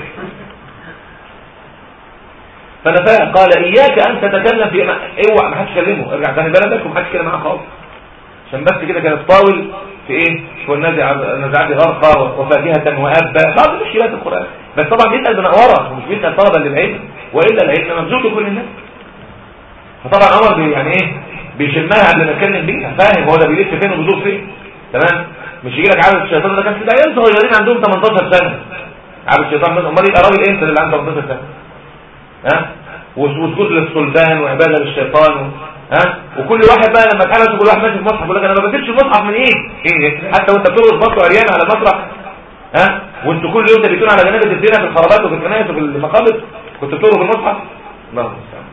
فنفاه قال اياك ان تتكلم في اوعى ما حدش يكلمه، ارجع ثاني بلدك وما حدش يتكلم معاه خالص، عشان بس كده كانت طاول في ايه في النازع النازعات غرقا وفاكهه وابا بعض مشكلات القران. بس طبعا بيسال بنقوره مش بيسال طلبا للعلم، والا العلم مبذول لكل الناس. فطبعا عمر بي يعني ايه بيشمها قبل ما يتكلم بيها، فاهم هو ده بيلف فين وبيدور فين. تمام مش يجي لك عارف الشيطان ده كان في عيال صغيرين عندهم ثمانية عشر سنه، عارف الشيطان امال يبقى راجل امتى اللي عنده ثمانية عشر سنه؟ ها وسجود للصلبان وعباده للشيطان و... ها وكل واحد بقى لما اتحرس كل واحد ماسك مصحف يقول لك انا ما بسيبش المصحف من ايه ايه حتى وانت بترقص بطل عريان على المسرح. ها وانتوا كل يوم تبيتون على جنازه الزنا في الخرابات وفي الكنائس وفي المقابر كنت بترقص بالمصحف. الله المستعان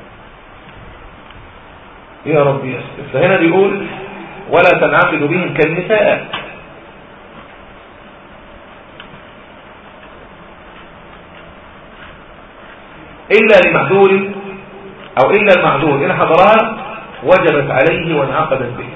يا ربي. فهنا بيقول ولا تنعقد بهم كالنساء، إلا لمعذور أو إلا المعذور إن حضرها وجبت عليه وانعقدت به،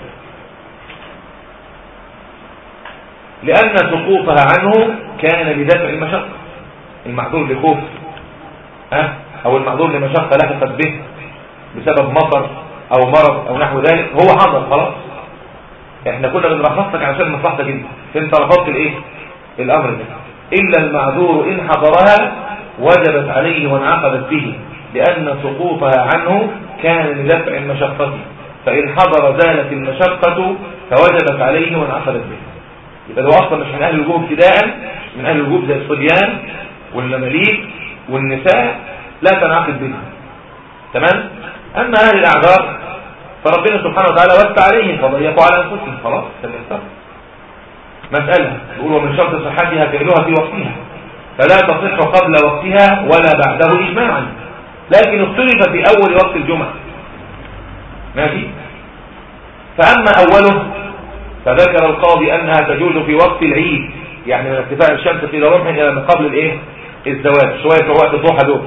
لأن سقوطها عنه كان لدفع المشقة. المعذور لخوف أه؟ أو المعذور لمشقة لحقت به بسبب مطر أو مرض أو نحو ذلك، هو حضر خلاص، احنا كنا بنرخصك عشان مصلحتك انت، انت رفضت الايه الامر ده. الا المعذور ان حضرها وجبت عليه وانعقدت به، لان سقوطها عنه كان لدفع المشقه، فان حضر زالت المشقه فوجبت عليه وانعقدت به. يبقى هو اصلا مش من اهل الوجوب ابتداء، من اهل الوجوب زي الصبيان والمماليك والنساء لا تنعقد به. تمام. اما اهل الاعذار فربنا سبحانه وتعالى وسع عليهم فضيقوا على انفسهم، خلاص تمام. مسألة يقول ومن شرط صحتها فعلها في وقتها، فلا تصح قبل وقتها ولا بعده إجماعا، لكن اختلف في أول وقت الجمعة. ماشي. فأما أوله فذكر القاضي أنها تجوز في وقت العيد، يعني من ارتفاع الشمس إلى رمح إلى من قبل الإيه الزواج شوية في وقت الضحى دول،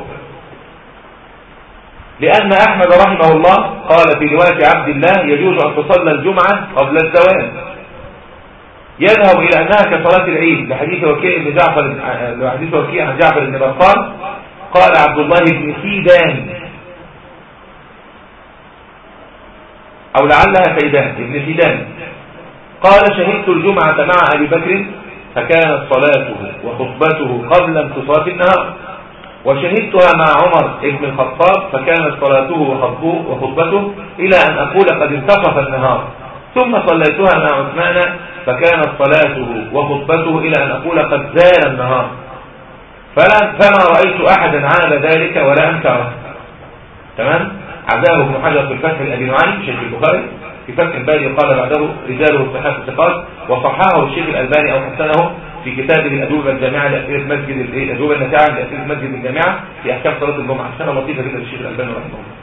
لأن أحمد رحمه الله قال في رواية عبد الله يجوز أن تصلى الجمعة قبل الزوال، يذهب إلى أنها كصلاة العيد لحديث وكيع بن جعفر لحديث وكيع عن جعفر بن برقان قال عبد الله بن سيدان أو لعلها سيدان ابن سيدان قال شهدت الجمعة مع أبي بكر فكانت صلاته وخطبته قبل انتصاف النهار، وشهدتها مع عمر بن الخطاب فكانت صلاته وخطبته إلى أن أقول قد انتصف النهار، ثم صليتها مع عثمان فكانت صلاته وخطبته إلى أن أقول قد زال النهار، فما رأيت أحدا عاب ذلك ولا أنكره. تمام. عزاه ابن حجر في الفتح الأبي نعيم شيخ البخاري في فتح الباري قال بعده رجاله الصحاح الثقات، وصححه الشيخ الألباني أو حسنه في كتابه الأدوبة الجامعة لأسئلة مسجد الأدوبة النافعة لأسئلة مسجد الجامعة في أحكام صلاة الجمعة، سنة لطيفة جدا للشيخ الألباني رحمه الله.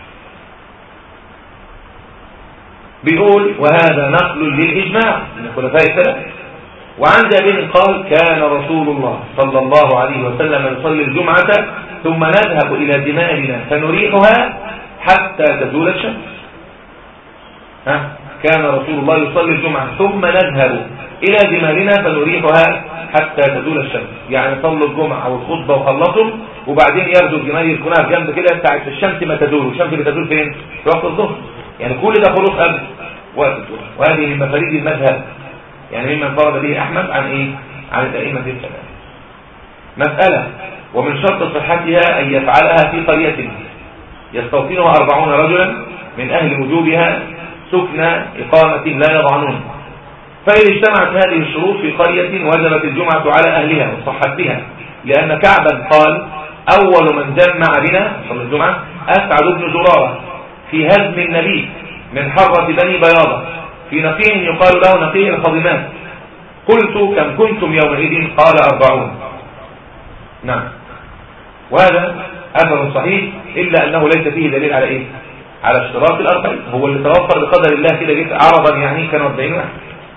بيقول وهذا نقل للإجماع من الخلفاء الثلاثة. وعن جابر قال كان رسول الله صلى الله عليه وسلم يصلي الجمعة ثم نذهب إلى دمائنا فنريحها حتى تزول الشمس. ها كان رسول الله يصلي الجمعة ثم نذهب إلى دمائنا فنريحها حتى تزول الشمس، يعني صلوا الجمعة والخطبة وخلصوا وبعدين يرجوا الجمال يكونها جنب كده ساعة الشمس ما تزول. الشمس بتزول فين؟ في وقت الظهر، يعني كل ده خلص قبل وقت الظهر. وهذه من مفاريد المذهب، يعني ممن فرض به أحمد عن إيه؟ عن الأئمة الثلاثة. مسألة: ومن شرط صحتها أن يفعلها في قرية يستوطنها أربعون رجلا من أهل وجوبها سكن إقامة لا يضعنون. فإن اجتمعت هذه الشروط في قرية وجبت الجمعة على أهلها وصحت بها، لأن كعبا قال: أول من جمع بنا صلى الجمعة أسعد بن زرارة في هزم النبي من حرة بني بياضة في نقيع يقال له نقيع الخضمات. قلت: كم كنتم يومئذ؟ قال: أربعون. نعم. وهذا أثر صحيح، إلا أنه ليس فيه دليل على إيه؟ على اشتراط الأربعين. هو اللي توفر بقدر الله كده جيت عرضا، يعني كانوا أربعين واحد.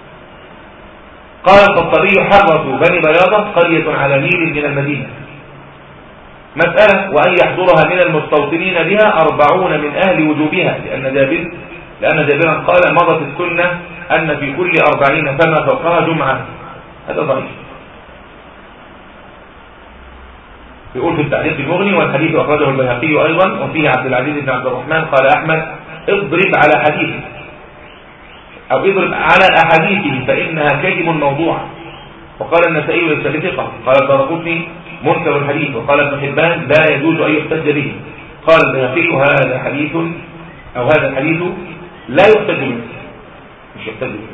قال الخطابي: حرة بني بياضة قرية على ميل من المدينة. مسألة: وأن يحضرها من المستوطنين بها أربعون من أهل وجوبها، لأن جابر لأن جابرا قال: مضت السنة أن في كل أربعين فما فوقها جمعة. هذا ضعيف. يقول في التعليق المغني: والحديث أخرجه البيهقي أيضا، وفيه عبد العزيز بن عبد الرحمن قال أحمد: اضرب على حديثه أو اضرب على أحاديثه فإنها كذب موضوع. وقال النسائي: ليس بثقة. قال الدارقطني: منكر الحديث. وقال ابن حبان: لا يجوز أن يحتج به. قال البيهقي: هذا حديث أو هذا الحديث لا يحتج به، مش يحتج به.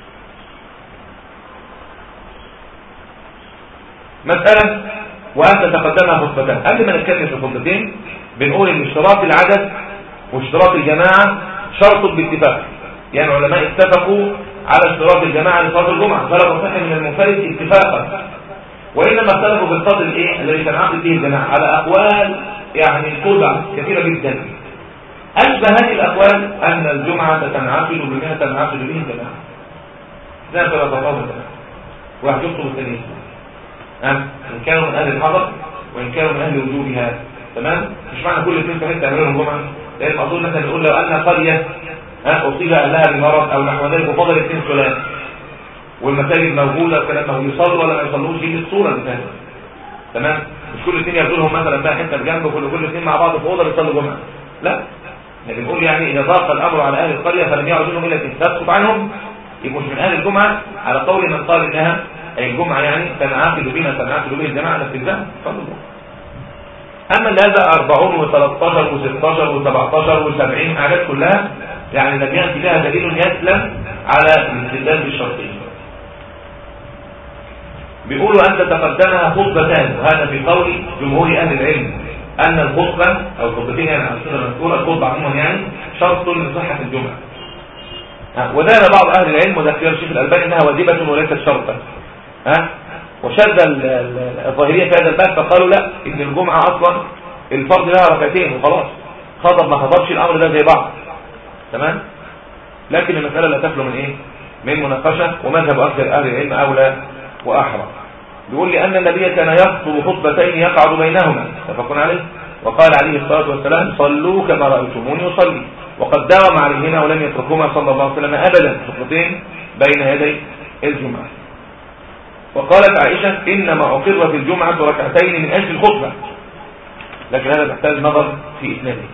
مسألة: وأن تقدمها خطبتان. قبل ما نتكلم في الخطبتين بنقول ان اشتراط العدد واشتراط الجماعة شرط باتفاق. يعني العلماء اتفقوا على اشتراط الجماعة لصلاة الجمعة فلا تصح من المنفرد اتفاقا، وإنما اختلفوا في القدر الايه الذي تنعقد به الجماعة على أقوال يعني قدع كثيرة جدا. أشبه هذه الأقوال أن الجمعة تنعقد بما تنعقد به الجماعة، لا ترى تفاوض واحد يخطب الثاني، إن كانوا من أهل الحضر وإن كانوا من أهل وجوبها. تمام؟ مش معنى كل اثنين كمان تعملوا الجمعة، لأن أظن مثلا نقول لو أن قرية أصيب أهلها بمرض أو نحو ذلك وفضل اثنين فلان والمساجد موجودة وكلام ما يصلوا ولا ما يصلوش، دي الصورة اللي فاتت. تمام؟ مش كل اثنين ياخدوا لهم مثلا بقى حتة بجنب وكل كل اثنين مع بعض في أوضة يصلوا جمعة، لا. يعني بنقول يعني إذا ضاق الأمر على أهل القرية فلم يعدوا لهم إلا تسقط عنهم، يبقوا من أهل الجمعة على قول من قال إنها أي الجمعة يعني تنعقد بما تنعقد به الجماعة نفذها. فضل الله. أما هذا أربعون وثلاثتاشر وستاشر وسبعتاشر وسبعين حاجات كلها يعني لم يأتي لها دليل يسلم على الاستدلال بالشرطين. بيقولوا أن تتقدمها خطبتان، وهذا في قول جمهور أهل العلم أن الخطبة أو الخطبتين يعني على السنة المذكورة الخطبة عموما يعني شرط لصحة الجمعة. وذهب بعض أهل العلم وده اختيار الشيخ الألباني أنها واجبة وليست شرطا. ها وشد الظاهرية في هذا الباب فقالوا لا، إن الجمعة أصلا الفرض لها ركعتين وخلاص، خطب ما خطبش الأمر ده زي بعض. تمام؟ لكن المسألة لا تخلو من إيه؟ من مناقشة، ومذهب أكثر أهل العلم أولى وأحرى. بيقول لي أن النبي كان يخطب خطبتين يقعد بينهما، اتفقون عليه، وقال عليه الصلاة والسلام: صلوا كما رأيتموني أصلي، وقد داوم عليهما ولم يتركهما صلى الله عليه وسلم أبدا، خطبتين بين يدي الجمعة. وقالت عائشة: إنما أقرت الجمعة ركعتين من أجل الخطبة، لكن هذا محتاج نظر في إسناده.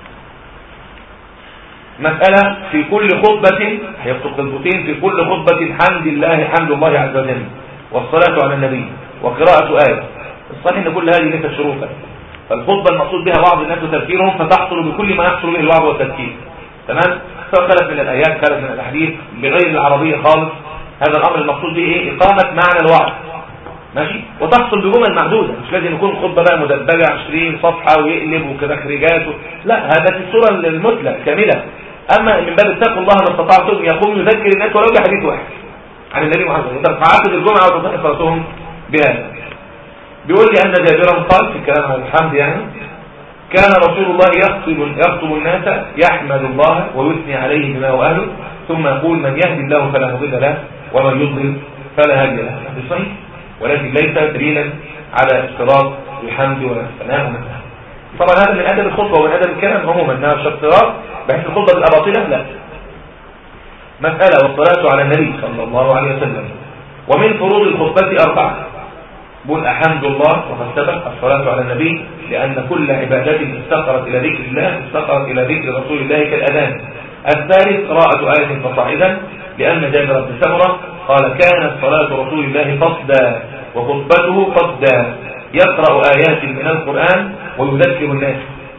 مسألة: في كل خطبة هيخطب خطبتين في كل خطبة حمد الله حمد الله عز وجل والصلاة على النبي وقراءة آية. الصحيح أن كل هذه ليست شروطا، فالخطبة المقصود بها بعض الناس وتذكيرهم فتحصل بكل ما يحصل به الوعظ والتذكير. تمام؟ سواء خلت من الآيات خلت من الأحاديث بغير العربية خالص، هذا الأمر المقصود به إيه؟ إقامة معنى الوعظ. ماشي؟ وتحصل بجمل محدودة، مش لازم يكون الخطبة بقى مدبجة عشرين صفحة ويقلب وتخريجات و... لا، هذا في الصورة المثلى كاملة. أما من باب اتقوا الله ما استطعتم يقوم يذكر الناس ولو بحديث واحد عن النبي محمد وتعقد الجمعة وتصحي صلاتهم بهذا. بيقول لي أن جابرا قال في الكلام عن الحمد يعني كان رسول الله يخطب يخطب الناس يحمد الله ويثني عليه بما هو أهله ثم يقول: من يهدي الله فلا مضل له ومن يضلل فلا هادي له. هذا صحيح، ولكن ليس دليلا على اشتراط الحمد ولا الثناء ومثله. طبعا هذا من أدب الخطبة ومن أدب الكلام عموما، انها مش اشتراط بحيث الخطبة تبقى باطلة، لا. مسألة: والصلاة على النبي صلى الله عليه وسلم. ومن فروض الخطبة أربعة. بقول أحمد الله وقد سبق الصلاة على النبي، لأن كل عبادات استقرت إلى ذكر الله استقرت إلى ذكر رسول الله كالأذان. الثالث: قراءة آية فصاعدا، لأن جابر بن سمرة قال كانت صلاة رسول الله قصدا وخطبته قصدا يقرأ آيات من القرآن ويذكر الناس.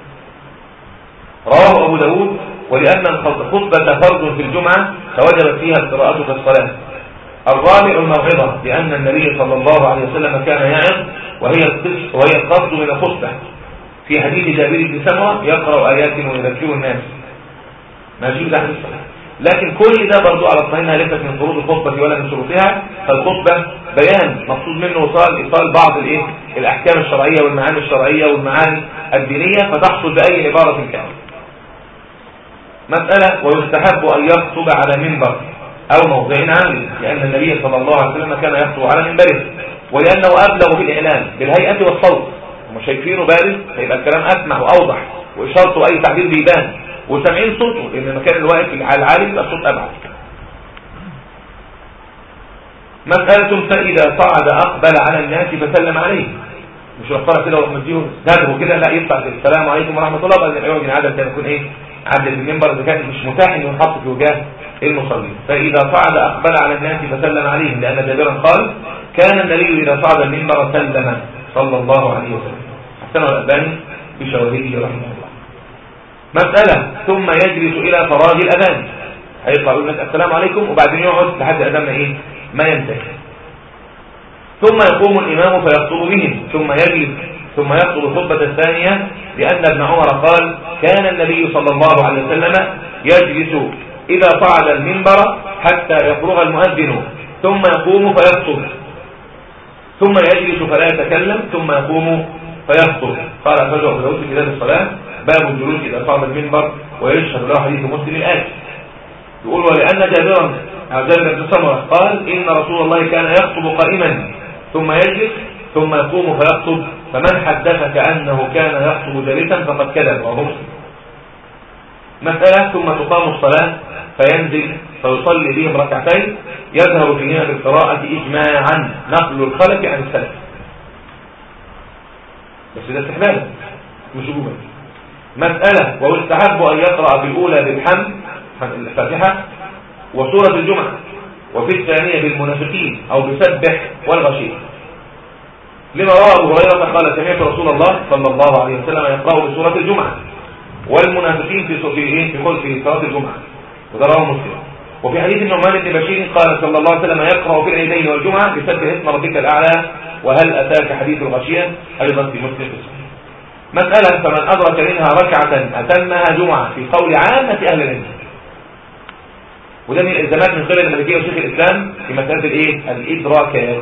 رواه أبو داود. ولأن الخطبة فرض في الجمعة فوجبت فيها القراءة في الصلاة. الرابع الموعظة، لأن النبي صلى الله عليه وسلم كان يعظ وهي وهي القصد من الخطبة. في حديث جابر بن سمرة يقرأ آيات ويذكر الناس، ماشي ده حديث صحيح. لكن كل ده برضو على الصحيح ليست من فروض الخطبة ولا من شروطها. فالخطبة بيان مقصود منه وصال إيصال بعض الايه الأحكام الشرعية والمعاني الشرعية والمعاني الدينية، فتحصل بأي عبارة كانت. مسألة ويستحب أن يخطب على منبر أو موضع عالي، لأن النبي صلى الله عليه وسلم كان يخطب على منبره، ولأنه أبلغ في الإعلام بالهيئة والصوت. هم شايفينه بارز فيبقى الكلام أسمع وأوضح، وإشارته أي تعبير بيبان، وسامعين صوته لأن المكان الواقف على العالي يبقى الصوت أبعد. مسألة فإذا صعد أقبل على الناس فسلم عليه، مش رفضها كده ومديه دهره كده، لا يطلع السلام عليكم ورحمة الله بقى الأيوة من عدد كان يكون إيه عدد المنبر إذا كان مش متاح إنه ينحط في وجاه المصلين. فإذا صعد أقبل على الناس فسلم عليهم، لأن جابرا قال كان النبي إذا صعد المنبر سلم صلى الله عليه وسلم. حسنه الألباني بشواهده رحمه الله. مسألة ثم يجلس إلى فراغ الأذان، هيطلع يقول لك السلام عليكم وبعدين يقعد لحد أذان إيه ما ينتهي. ثم يقوم الإمام فيخطب بهم ثم يجلس ثم يخطب الخطبة الثانية، لأن ابن عمر قال كان النبي صلى الله عليه وسلم يجلس إذا صعد المنبر حتى يفرغ المؤذن ثم يقوم فيخطب، ثم يجلس فلا يتكلم ثم يقوم فيخطب. قال أخرجه أبو داود في كتاب الصلاة باب الجلوس إذا صعد المنبر، ويشهد له حديث مسلم الآتي. يقول ولأن جابرا جابر بن سمرة قال إن رسول الله كان يخطب قائما ثم يجلس ثم يقوم فيخطب، فمن حدثك أنه كان يخطب جالسا فقد كذب. وهو مسلم. مسألة ثم تقام الصلاة فينزل فيصلي بهم ركعتين يظهر فيهما بالقراءة إجماعا نقل الخلف عن السلف، بس ده استحبابا مش وجوبا. مسألة ويستحب أن يقرأ في الأولى بالحمد الفاتحة وسورة الجمعة، وفي الثانية بالمنافقين أو بسبح والغشيم، لما روى أبو هريرة قال سمعت رسول الله صلى الله عليه وسلم يقرأ بسورة الجمعة والمنافقين في في في في صلاة الجمعة، وده رواه مسلم. وفي حديث النعمان بن بشير قال صلى الله عليه وسلم يقرأ في العيدين والجمعة بسبح اسم ربك الأعلى وهل أتاك حديث الغشية، أيضا في مسلم. مسألة فمن أدرك منها ركعة أتمها جمعة في قول عامة أهل العلم، وده من الإلزامات من قبل المالكية وشيخ الإسلام في مسألة الإيه؟ الإدراكات.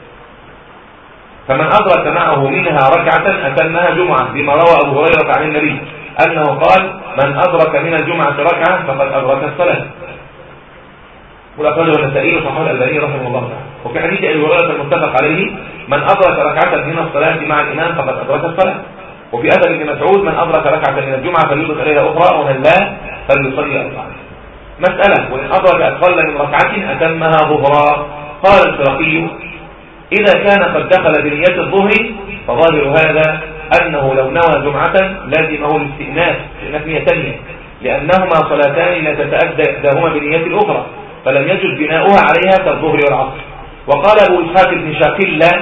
فمن أدرك معه منها ركعة أتمها جمعة، بما روى أبو هريرة عن النبي أنه قال من أدرك من الجمعة ركعة فقد أدرك الصلاة، والأخرجه النسائي وصححه الألباني رحمه الله تعالى. وفي حديث أبي هريرة المتفق عليه من أدرك ركعة من الصلاة مع الإمام فقد أدرك الصلاة. وفي أثر ابن مسعود من أدرك ركعة من الجمعة فليضف إليها أخرى ومن لا فليصلي أربعة. مسألة وإن أدرك أقل من ركعة أتمها ظهرا. قال الفرقي إذا كان قد دخل بنية الظهر فظاهر هذا أنه لو نوى جمعة لازمه الاستئناف استئناف نية ثانية، لأنهما صلاتان لا تتأدى إحداهما بنية الأخرى، فلم يجد بناؤها عليها كالظهر والعصر. وقال أبو إسحاق بن شاقلة،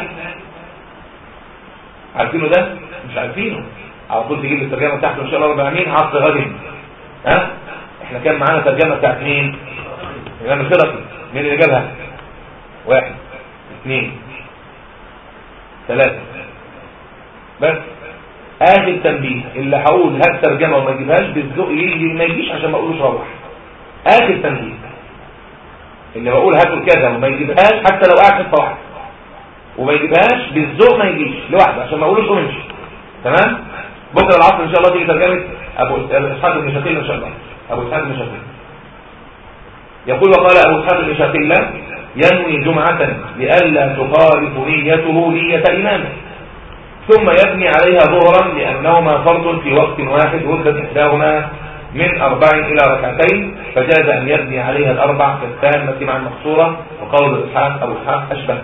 عارفينه ده؟ مش عارفينه، على طول تجيب الترجمة بتاعته إن شاء الله رب العالمين عصر غد. ها؟ احنا كان معانا ترجمة بتاعت مين؟ الإمام الخرقي. مين اللي جابها؟ واحد اثنين ثلاثة. بس آخر تنبيه اللي هقول هات ترجمة وما يجيبهاش بالذوق يجي ما يجيش عشان ما اقولوش روح. آخر تنبيه اللي بقول هاتوا كذا وما يجيبهاش حتى لو قاعد حته واحده وما يجيبهاش بالذوق ما يجيش لوحده عشان ما اقولوش ومنش. تمام؟ بكره العصر ان شاء الله تيجي ترجمه ابو اسحاق بن شاقلة ان شاء الله. ابو اسحاق بن شاقلة يقول وقال ابو اسحاق بن شاقلة ينوي جمعة لئلا تخالف نيته نية إمامه، ثم يبني عليها ظهرا لأنهما فرض في وقت واحد ردت إحداهما من أربع إلى ركعتين، فجاز أن يبني عليها الأربع في التامة مع المقصورة، وقول إسحاق أو إسحاق أشبه.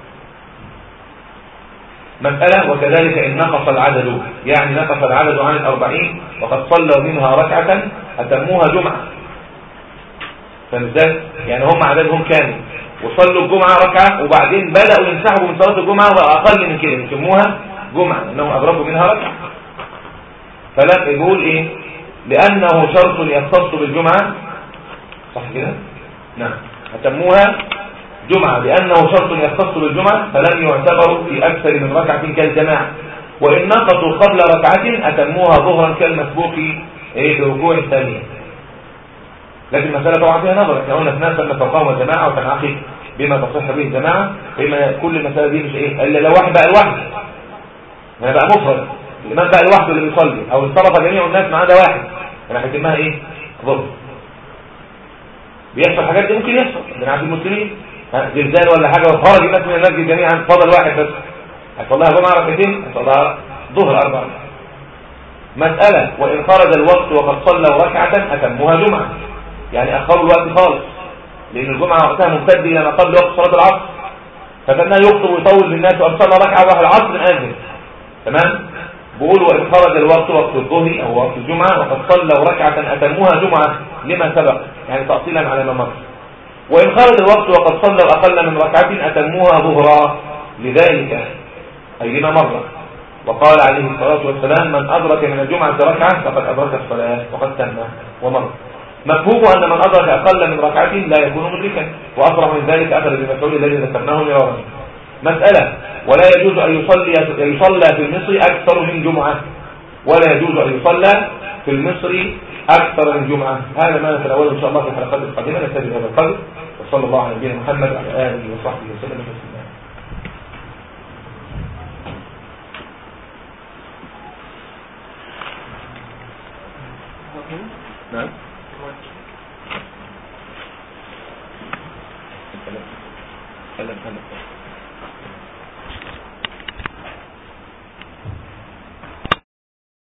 مسألة وكذلك إن نقص العدد، يعني نقص العدد عن الأربعين وقد صلوا منها ركعة أتموها جمعة. فمثال يعني هم عددهم كامل وصلوا الجمعة ركعة وبعدين بدأوا ينسحبوا من صلاة الجمعة وأقل من كده يسموها جمعة لأنهم أدركوا منها ركعة. فلا يقول إيه؟ لأنه شرط يختص بالجمعة، صح كده؟ نعم، أتموها جمعة لأنه شرط يختص بالجمعة فلم يعتبروا في أكثر من ركعة كالجماعة، وإن نقصوا قبل ركعة أتموها ظهرا كالمسبوق إيه بركوع الثانية. لكن المسألة طبعا فيها نظر، احنا قلنا في ناس لما توقعوا الجماعة وتنعقد بما تصح به الجماعة، بما كل المسألة دي مش إيه إلا لو واحد بقى لوحده، ما بقى مفرد، الإمام بقى لوحده اللي بيصلي أو انصرف جميع الناس ما عدا واحد، أنا هتمها إيه؟ ظهر. بيحصل حاجات دي ممكن يحصل بين عبد المسلمين، زلزال ولا حاجة وخرج الناس من المسجد جميعا فضل واحد بس، هيصليها جمعة ركعتين، هيصليها ظهر أربعة. مسألة وإن خرج الوقت وقد صلوا ركعة أتموها جمعة، يعني أخروا الوقت خالص، لأن الجمعة وقتها ممتد إلى ما قبل وقت صلاة العصر، فكان يخطب ويطول بالناس وأصلى ركعة وراح العصر آذن، تمام؟ بقول وإن خرج الوقت وقت الظهر أو وقت الجمعة وقد صلوا ركعة أتموها جمعة لما سبق، يعني تأصيلا على ما مر. وإن خرج الوقت وقد صلوا أقل من ركعة أتموها ظهرا لذلك أي لما مر. وقال عليه الصلاة والسلام من أدرك من الجمعة ركعة فقد أدرك الصلاة وقد تم ومر. مفهوم أن من أدرك أقل من ركعة لا يكون مدركا، وأصرح من ذلك أخذ بالمسؤول الذي ذكرناه مرارا. مسألة ولا يجوز أن يصلي يصلى في المصر أكثر من جمعة، ولا يجوز أن يصلى في المصر أكثر من جمعة. هذا ما نتناوله إن شاء الله في الحلقات القادمة. نستفيد هذا القدر، وصلى الله على نبينا محمد وعلى آله وصحبه وسلم تسليما. نعم. كلام كلام